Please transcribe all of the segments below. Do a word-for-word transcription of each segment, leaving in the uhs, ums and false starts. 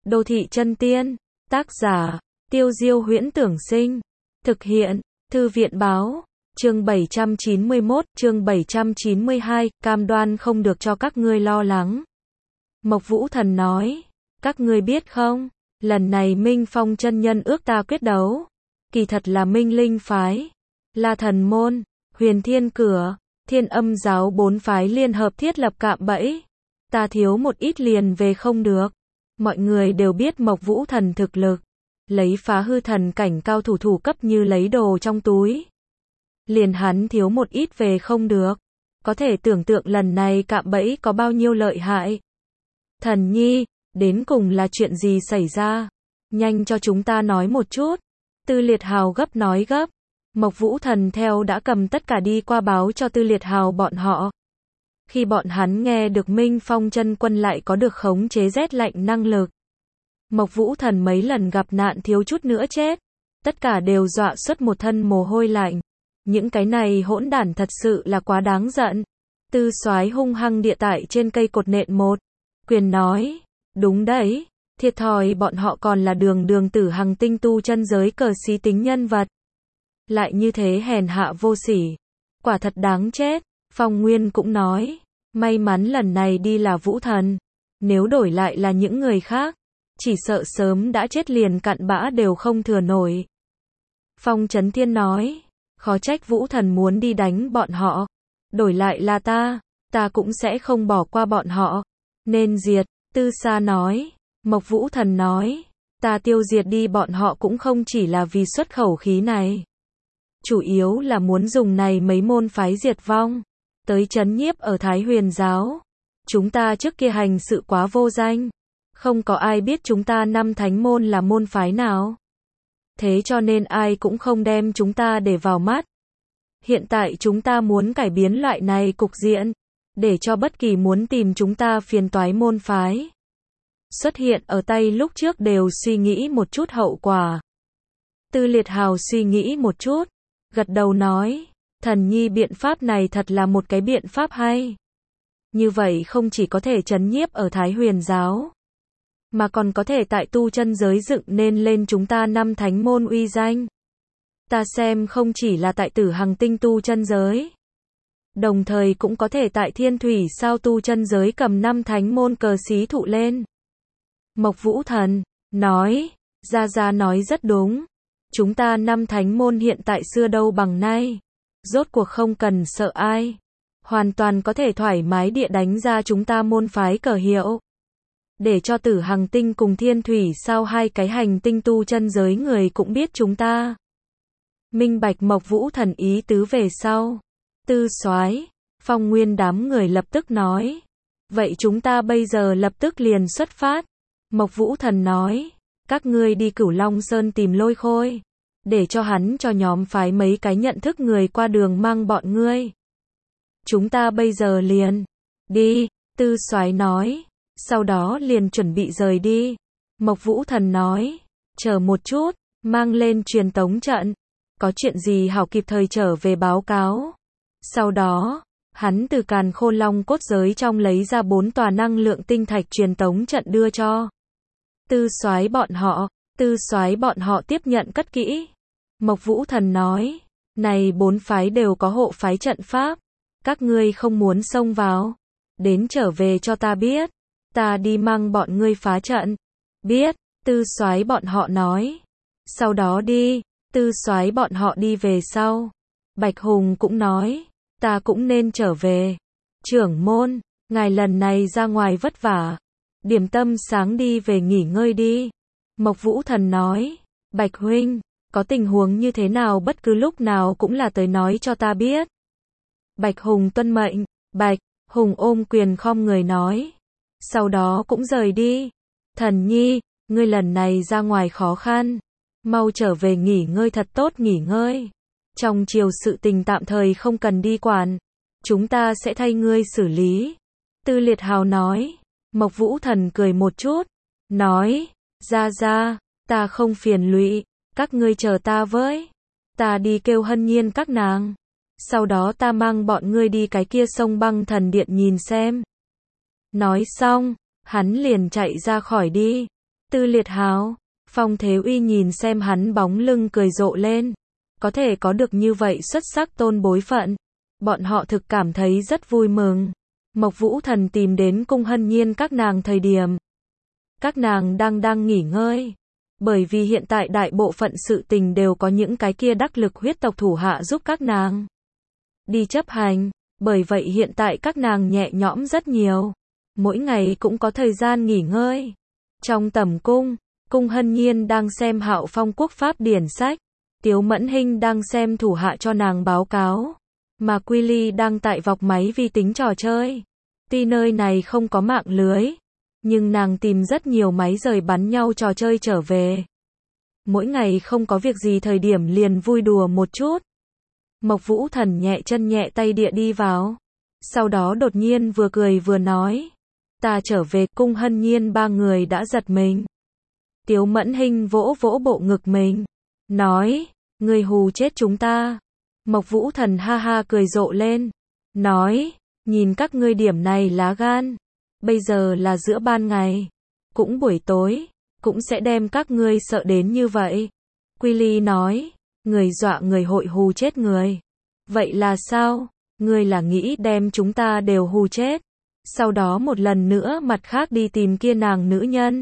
Đô thị chân tiên. Tác giả, Tiêu Diêu Huyễn Tưởng Sinh. Thực hiện, Thư viện Báo. Chương bảy trăm chín mươi mốt, chương bảy trăm chín mươi hai, cam đoan không được cho các ngươi lo lắng. Mộc Vũ Thần nói, các ngươi biết không, lần này Minh Phong chân nhân ước ta quyết đấu, kỳ thật là Minh Linh phái, La Thần môn, Huyền Thiên cửa, Thiên Âm giáo bốn phái liên hợp thiết lập cạm bẫy. Ta thiếu một ít liền về không được. Mọi người đều biết Mộc Vũ Thần thực lực, lấy phá hư thần cảnh cao thủ thủ cấp như lấy đồ trong túi. Liền hắn thiếu một ít về không được. Có thể tưởng tượng lần này cạm bẫy có bao nhiêu lợi hại. Thần nhi, đến cùng là chuyện gì xảy ra? Nhanh cho chúng ta nói một chút. Tư Liệt Hào gấp nói gấp. Mộc Vũ Thần theo đã cầm tất cả đi qua báo cho Tư Liệt Hào bọn họ. Khi bọn hắn nghe được Minh Phong chân quân lại có được khống chế rét lạnh năng lực. Mộc Vũ Thần mấy lần gặp nạn thiếu chút nữa chết. Tất cả đều dọa xuất một thân mồ hôi lạnh. Những cái này hỗn đản thật sự là quá đáng giận. Tư Soái hung hăng địa tại trên cây cột nện một. Quyền nói, đúng đấy, thiệt thòi bọn họ còn là đường đường tử hằng tinh tu chân giới cờ xí tính nhân vật. Lại như thế hèn hạ vô sỉ. Quả thật đáng chết. Phong Nguyên cũng nói, may mắn lần này đi là Vũ Thần. Nếu đổi lại là những người khác, chỉ sợ sớm đã chết liền cặn bã đều không thừa nổi. Phong Chấn Thiên nói, khó trách Vũ Thần muốn đi đánh bọn họ. Đổi lại là ta, ta cũng sẽ không bỏ qua bọn họ. Nên diệt. Tư Sa nói. Mộc Vũ Thần nói, ta tiêu diệt đi bọn họ cũng không chỉ là vì xuất khẩu khí này. Chủ yếu là muốn dùng này mấy môn phái diệt vong. Tới trấn nhiếp ở Thái Huyền giáo. Chúng ta trước kia hành sự quá vô danh. Không có ai biết chúng ta năm thánh môn là môn phái nào. Thế cho nên ai cũng không đem chúng ta để vào mắt. Hiện tại chúng ta muốn cải biến loại này cục diện. Để cho bất kỳ muốn tìm chúng ta phiền toái môn phái. Xuất hiện ở tay lúc trước đều suy nghĩ một chút hậu quả. Tư Liệt Hào suy nghĩ một chút. Gật đầu nói. Thần nhi biện pháp này thật là một cái biện pháp hay. Như vậy không chỉ có thể trấn nhiếp ở Thái Huyền giáo. Mà còn có thể tại tu chân giới dựng nên lên chúng ta năm thánh môn uy danh. Ta xem không chỉ là tại tử hằng tinh tu chân giới. Đồng thời cũng có thể tại thiên thủy sao tu chân giới cầm năm thánh môn cờ xí thụ lên. Mộc Vũ Thần nói, Gia Gia nói rất đúng. Chúng ta năm thánh môn hiện tại xưa đâu bằng nay. Rốt cuộc không cần sợ ai. Hoàn toàn có thể thoải mái địa đánh ra chúng ta môn phái cờ hiệu. Để cho tử hằng tinh cùng thiên thủy sao hai cái hành tinh tu chân giới người cũng biết chúng ta. Minh bạch Mộc Vũ Thần ý tứ về sau. Tư Soái, Phong Nguyên đám người lập tức nói. Vậy chúng ta bây giờ lập tức liền xuất phát. Mộc Vũ Thần nói. Các ngươi đi Cửu Long Sơn tìm Lôi Khôi. Để cho hắn cho nhóm phái mấy cái nhận thức người qua đường mang bọn ngươi. Chúng ta bây giờ liền. Đi, Tư Soái nói. Sau đó liền chuẩn bị rời đi. Mộc Vũ Thần nói. Chờ một chút, mang lên truyền tống trận. Có chuyện gì hảo kịp thời trở về báo cáo. Sau đó, hắn từ Càn Khôn Long cốt giới trong lấy ra bốn tòa năng lượng tinh thạch truyền tống trận đưa cho. Tư Soái bọn họ, Tư Soái bọn họ tiếp nhận cất kỹ. Mộc Vũ Thần nói, này bốn phái đều có hộ phái trận pháp. Các ngươi không muốn xông vào. Đến trở về cho ta biết. Ta đi mang bọn ngươi phá trận. Biết, Tư Soái bọn họ nói. Sau đó đi, Tư Soái bọn họ đi về sau. Bạch Hùng cũng nói, ta cũng nên trở về. Trưởng môn, ngài lần này ra ngoài vất vả. Điểm tâm sáng đi về nghỉ ngơi đi. Mộc Vũ Thần nói, Bạch Huynh, có tình huống như thế nào bất cứ lúc nào cũng là tới nói cho ta biết. Bạch Hùng tuân mệnh. Bạch Hùng ôm quyền khom người nói. Sau đó cũng rời đi. Thần nhi, ngươi lần này ra ngoài khó khăn. Mau trở về nghỉ ngơi thật tốt nghỉ ngơi. Trong chiều sự tình tạm thời không cần đi quản. Chúng ta sẽ thay ngươi xử lý. Tư Liệt Hào nói. Mộc Vũ Thần cười một chút. Nói. Gia Gia, ta không phiền lụy. Các ngươi chờ ta với. Ta đi kêu Hân Nhiên các nàng. Sau đó ta mang bọn ngươi đi cái kia sông băng thần điện nhìn xem. Nói xong, hắn liền chạy ra khỏi đi. Tư Liệt Hào, Phong Thế Uy nhìn xem hắn bóng lưng cười rộ lên. Có thể có được như vậy xuất sắc tôn bối phận. Bọn họ thực cảm thấy rất vui mừng. Mộc Vũ Thần tìm đến Cung Hân Nhiên các nàng thời điểm. Các nàng đang đang nghỉ ngơi. Bởi vì hiện tại đại bộ phận sự tình đều có những cái kia đắc lực huyết tộc thủ hạ giúp các nàng đi chấp hành. Bởi vậy hiện tại các nàng nhẹ nhõm rất nhiều. Mỗi ngày cũng có thời gian nghỉ ngơi. Trong tẩm cung, Cung Hân Nhiên đang xem Hạo Phong quốc pháp điển sách. Tiếu Mẫn Hinh đang xem thủ hạ cho nàng báo cáo. Mà Quy Ly đang tại vọc máy vi tính trò chơi. Tuy nơi này không có mạng lưới, nhưng nàng tìm rất nhiều máy rời bắn nhau trò chơi trở về. Mỗi ngày không có việc gì thời điểm liền vui đùa một chút. Mộc Vũ Thần nhẹ chân nhẹ tay địa đi vào. Sau đó đột nhiên vừa cười vừa nói. Ta trở về. Cung Hân Nhiên ba người đã giật mình. Tiếu Mẫn Hinh vỗ vỗ bộ ngực mình. Nói, ngươi hù chết chúng ta. Mộc Vũ Thần ha ha cười rộ lên. Nói, nhìn các ngươi điểm này lá gan. Bây giờ là giữa ban ngày. Cũng buổi tối. Cũng sẽ đem các ngươi sợ đến như vậy. Quy Ly nói, người dọa người hội hù chết người. Vậy là sao? Ngươi là nghĩ đem chúng ta đều hù chết. Sau đó một lần nữa mặt khác đi tìm kia nàng nữ nhân.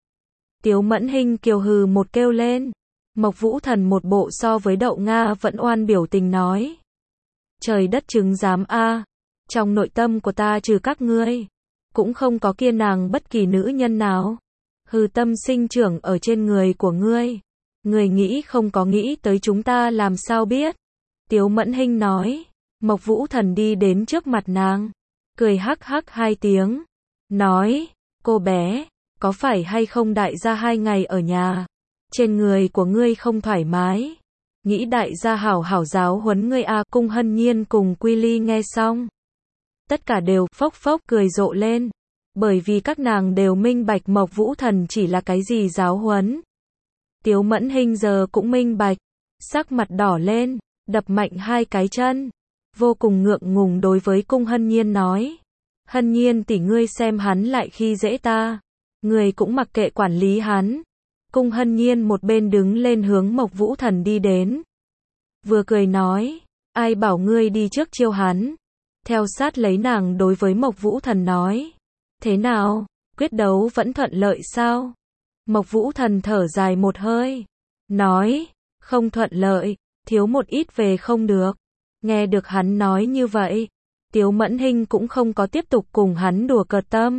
Tiếu Mẫn Hinh kiều hừ một kêu lên. Mộc Vũ Thần một bộ so với đậu Nga vẫn oan biểu tình nói. Trời đất chứng giám a, trong nội tâm của ta trừ các ngươi, cũng không có kia nàng bất kỳ nữ nhân nào. Hừ, tâm sinh trưởng ở trên người của ngươi. Ngươi nghĩ không có nghĩ tới chúng ta làm sao biết. Tiếu Mẫn Hinh nói. Mộc Vũ Thần đi đến trước mặt nàng. Cười hắc hắc hai tiếng. Nói, cô bé, có phải hay không đại gia hai ngày ở nhà. Trên người của ngươi không thoải mái. Nghĩ đại gia hảo hảo giáo huấn ngươi a. Cung Hân Nhiên cùng Quy Ly nghe xong. Tất cả đều phốc phốc cười rộ lên. Bởi vì các nàng đều minh bạch Mộc Vũ Thần chỉ là cái gì giáo huấn. Tiếu Mẫn Hinh giờ cũng minh bạch. Sắc mặt đỏ lên, đập mạnh hai cái chân. Vô cùng ngượng ngùng đối với Cung Hân Nhiên nói. Hân Nhiên tỷ ngươi xem hắn lại khi dễ ta. Người cũng mặc kệ quản lý hắn. Cung Hân Nhiên một bên đứng lên hướng Mộc Vũ Thần đi đến. Vừa cười nói, ai bảo ngươi đi trước chiêu hắn. Theo sát lấy nàng đối với Mộc Vũ Thần nói. Thế nào, quyết đấu vẫn thuận lợi sao? Mộc Vũ Thần thở dài một hơi. Nói, không thuận lợi, thiếu một ít về không được. Nghe được hắn nói như vậy, Tiếu Mẫn Hinh cũng không có tiếp tục cùng hắn đùa cợt tâm.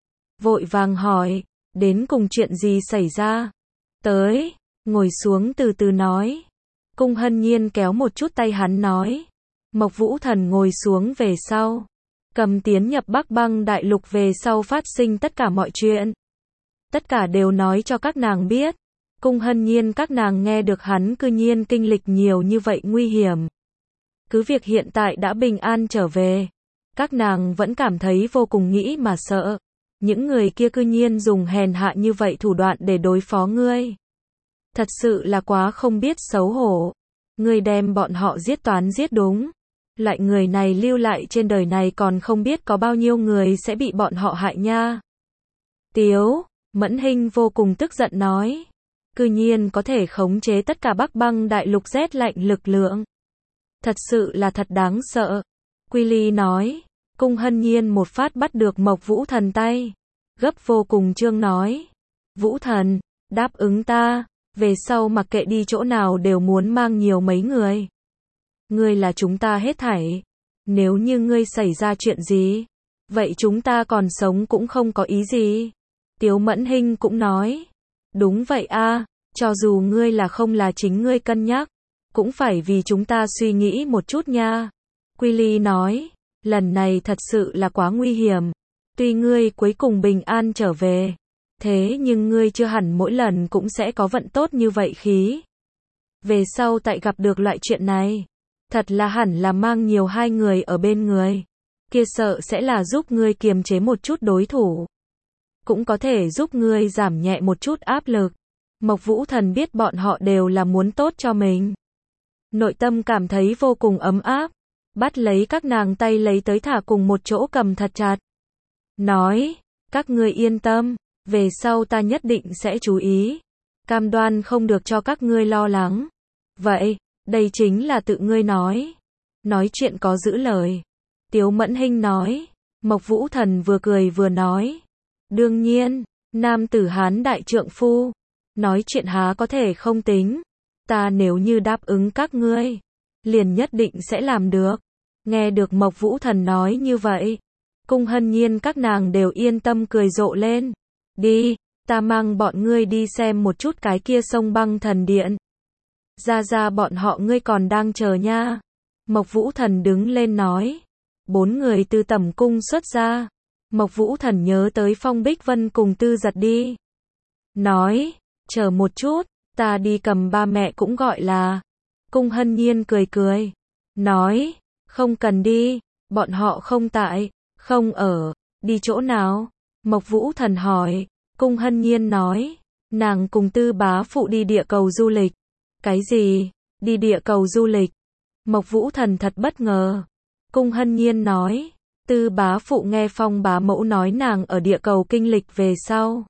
Vội vàng hỏi, đến cùng chuyện gì xảy ra? Tới, ngồi xuống từ từ nói. Cung Hân Nhiên kéo một chút tay hắn nói. Mộc Vũ Thần ngồi xuống về sau. Cầm tiến nhập Bắc Băng Đại Lục về sau phát sinh tất cả mọi chuyện. Tất cả đều nói cho các nàng biết. Cung Hân Nhiên các nàng nghe được hắn cư nhiên kinh lịch nhiều như vậy nguy hiểm. Cứ việc hiện tại đã bình an trở về. Các nàng vẫn cảm thấy vô cùng nghĩ mà sợ. Những người kia cư nhiên dùng hèn hạ như vậy thủ đoạn để đối phó ngươi. Thật sự là quá không biết xấu hổ. Ngươi đem bọn họ giết toán giết đúng. Lại người này lưu lại trên đời này còn không biết có bao nhiêu người sẽ bị bọn họ hại nha. Tiếu Mẫn Hinh vô cùng tức giận nói. Cư nhiên có thể khống chế tất cả Bắc Băng Đại Lục rét lạnh lực lượng. Thật sự là thật đáng sợ. Quy Ly nói. Cung Hân Nhiên một phát bắt được Mộc Vũ Thần tay. Gấp vô cùng trương nói. Vũ Thần, đáp ứng ta. Về sau mặc kệ đi chỗ nào đều muốn mang nhiều mấy người. Ngươi là chúng ta hết thảy. Nếu như ngươi xảy ra chuyện gì, vậy chúng ta còn sống cũng không có ý gì. Tiếu Mẫn Hinh cũng nói. Đúng vậy a, cho dù ngươi là không là chính ngươi cân nhắc, cũng phải vì chúng ta suy nghĩ một chút nha. Quy Ly nói. Lần này thật sự là quá nguy hiểm. Tuy ngươi cuối cùng bình an trở về, thế nhưng ngươi chưa hẳn mỗi lần cũng sẽ có vận tốt như vậy khí. Về sau tại gặp được loại chuyện này, thật là hẳn là mang nhiều hai người ở bên người. Kia sợ sẽ là giúp ngươi kiềm chế một chút đối thủ. Cũng có thể giúp ngươi giảm nhẹ một chút áp lực. Mộc Vũ Thần biết bọn họ đều là muốn tốt cho mình. Nội tâm cảm thấy vô cùng ấm áp. Bắt lấy các nàng tay lấy tới thả cùng một chỗ cầm thật chặt. Nói, các ngươi yên tâm, Về sau ta nhất định sẽ chú ý. Cam đoan không được cho các ngươi lo lắng. Vậy, đây chính là tự ngươi nói. Nói chuyện có giữ lời. Tiếu Mẫn Hinh nói. Mộc Vũ Thần vừa cười vừa nói. Đương nhiên, nam tử Hán đại trượng phu. Nói chuyện há có thể không tính. Ta nếu như đáp ứng các ngươi, liền nhất định sẽ làm được. Nghe được Mộc Vũ Thần nói như vậy, Cung Hân Nhiên các nàng đều yên tâm cười rộ lên. Đi, ta mang bọn ngươi đi xem một chút cái kia sông băng thần điện. Ra ra bọn họ ngươi còn đang chờ nha. Mộc Vũ Thần đứng lên nói. Bốn người từ tẩm cung xuất ra. Mộc Vũ Thần nhớ tới Phong Bích Vân cùng Tư Giật đi. Nói, chờ một chút, ta đi cầm ba mẹ cũng gọi là. Cung Hân Nhiên cười cười. Nói, không cần đi, bọn họ không tại, không ở, đi chỗ nào? Mộc Vũ Thần hỏi. Cung Hân Nhiên nói, nàng cùng Tư bá phụ đi địa cầu du lịch. Cái gì? Đi địa cầu du lịch? Mộc Vũ Thần thật bất ngờ. Cung Hân Nhiên nói, Tư bá phụ nghe Phong bá mẫu nói nàng ở địa cầu kinh lịch về sau.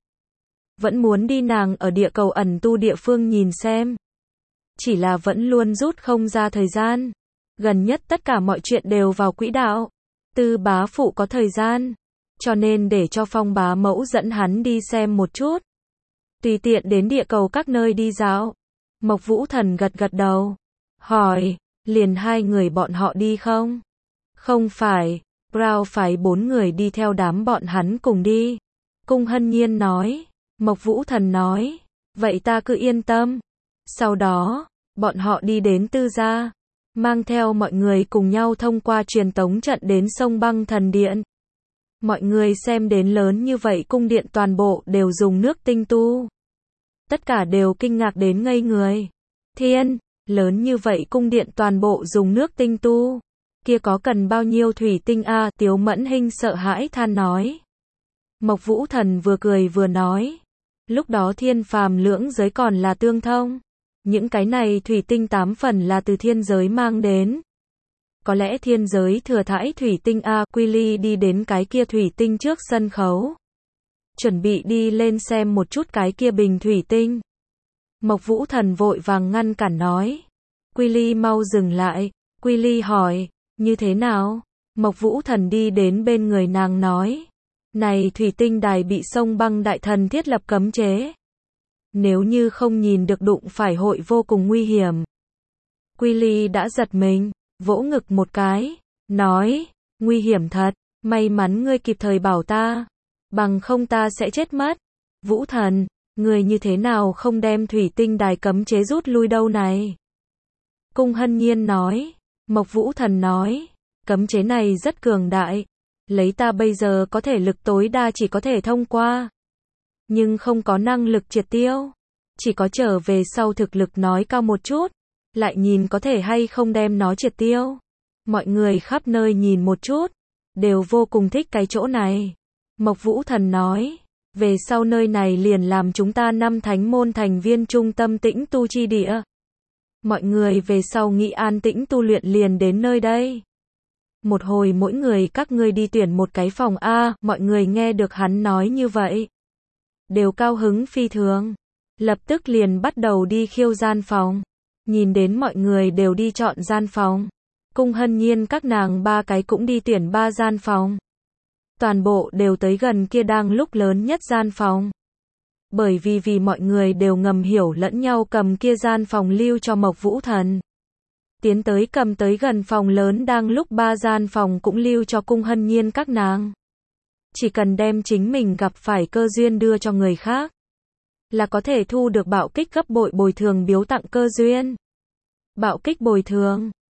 Vẫn muốn đi nàng ở địa cầu ẩn tu địa phương nhìn xem. Chỉ là vẫn luôn rút không ra thời gian. Gần nhất tất cả mọi chuyện đều vào quỹ đạo. Tư bá phụ có thời gian. Cho nên để cho Phong bá mẫu dẫn hắn đi xem một chút. Tùy tiện đến địa cầu các nơi đi dạo. Mộc Vũ Thần gật gật đầu. Hỏi, liền hai người bọn họ đi không? Không phải, Brown phải bốn người đi theo đám bọn hắn cùng đi. Cung Hân Nhiên nói. Mộc Vũ Thần nói. Vậy ta cứ yên tâm. Sau đó, bọn họ đi đến Tư gia. Mang theo mọi người cùng nhau thông qua truyền tống trận đến sông băng thần điện. Mọi người xem đến lớn như vậy cung điện toàn bộ đều dùng nước tinh tu. Tất cả đều kinh ngạc đến ngây người. Thiên, lớn như vậy cung điện toàn bộ dùng nước tinh tu. Kia có cần bao nhiêu thủy tinh a? À, Tiếu Mẫn Hinh sợ hãi than nói. Mộc Vũ Thần vừa cười vừa nói. Lúc đó thiên phàm lưỡng giới còn là tương thông. Những cái này thủy tinh tám phần là từ thiên giới mang đến. Có lẽ thiên giới thừa thãi thủy tinh a. Quy Ly đi đến cái kia thủy tinh trước sân khấu. Chuẩn bị đi lên xem một chút cái kia bình thủy tinh. Mộc Vũ Thần vội vàng ngăn cản nói. Quy Ly mau dừng lại. Quy Ly hỏi, như thế nào? Mộc Vũ Thần đi đến bên người nàng nói. Này thủy tinh đài bị sông băng đại thần thiết lập cấm chế. Nếu như không nhìn được đụng phải hội vô cùng nguy hiểm. Quy Ly đã giật mình, vỗ ngực một cái, nói, nguy hiểm thật, may mắn ngươi kịp thời bảo ta, bằng không ta sẽ chết mất. Vũ Thần, ngươi như thế nào không đem thủy tinh đài cấm chế rút lui đâu này? Cung Hân Nhiên nói. Mộc Vũ Thần nói, cấm chế này rất cường đại, lấy ta bây giờ có thể lực tối đa chỉ có thể thông qua. Nhưng không có năng lực triệt tiêu. Chỉ có trở về sau thực lực nói cao một chút. Lại nhìn có thể hay không đem nó triệt tiêu. Mọi người khắp nơi nhìn một chút. Đều vô cùng thích cái chỗ này. Mộc Vũ Thần nói. Về sau nơi này liền làm chúng ta năm thánh môn thành viên trung tâm tĩnh tu chi địa. Mọi người về sau nghị an tĩnh tu luyện liền đến nơi đây. Một hồi mỗi người các ngươi đi tuyển một cái phòng A. Mọi người nghe được hắn nói như vậy. Đều cao hứng phi thường. Lập tức liền bắt đầu đi khiêu gian phòng. Nhìn đến mọi người đều đi chọn gian phòng. Cung Hân Nhiên các nàng ba cái cũng đi tuyển ba gian phòng. Toàn bộ đều tới gần kia đang lúc lớn nhất gian phòng. Bởi vì vì mọi người đều ngầm hiểu lẫn nhau cầm kia gian phòng lưu cho Mộc Vũ Thần. Tiến tới cầm tới gần phòng lớn đang lúc ba gian phòng cũng lưu cho Cung Hân Nhiên các nàng. Chỉ cần đem chính mình gặp phải cơ duyên đưa cho người khác. Là có thể thu được bạo kích gấp bội bồi thường biếu tặng cơ duyên. Bạo kích bồi thường.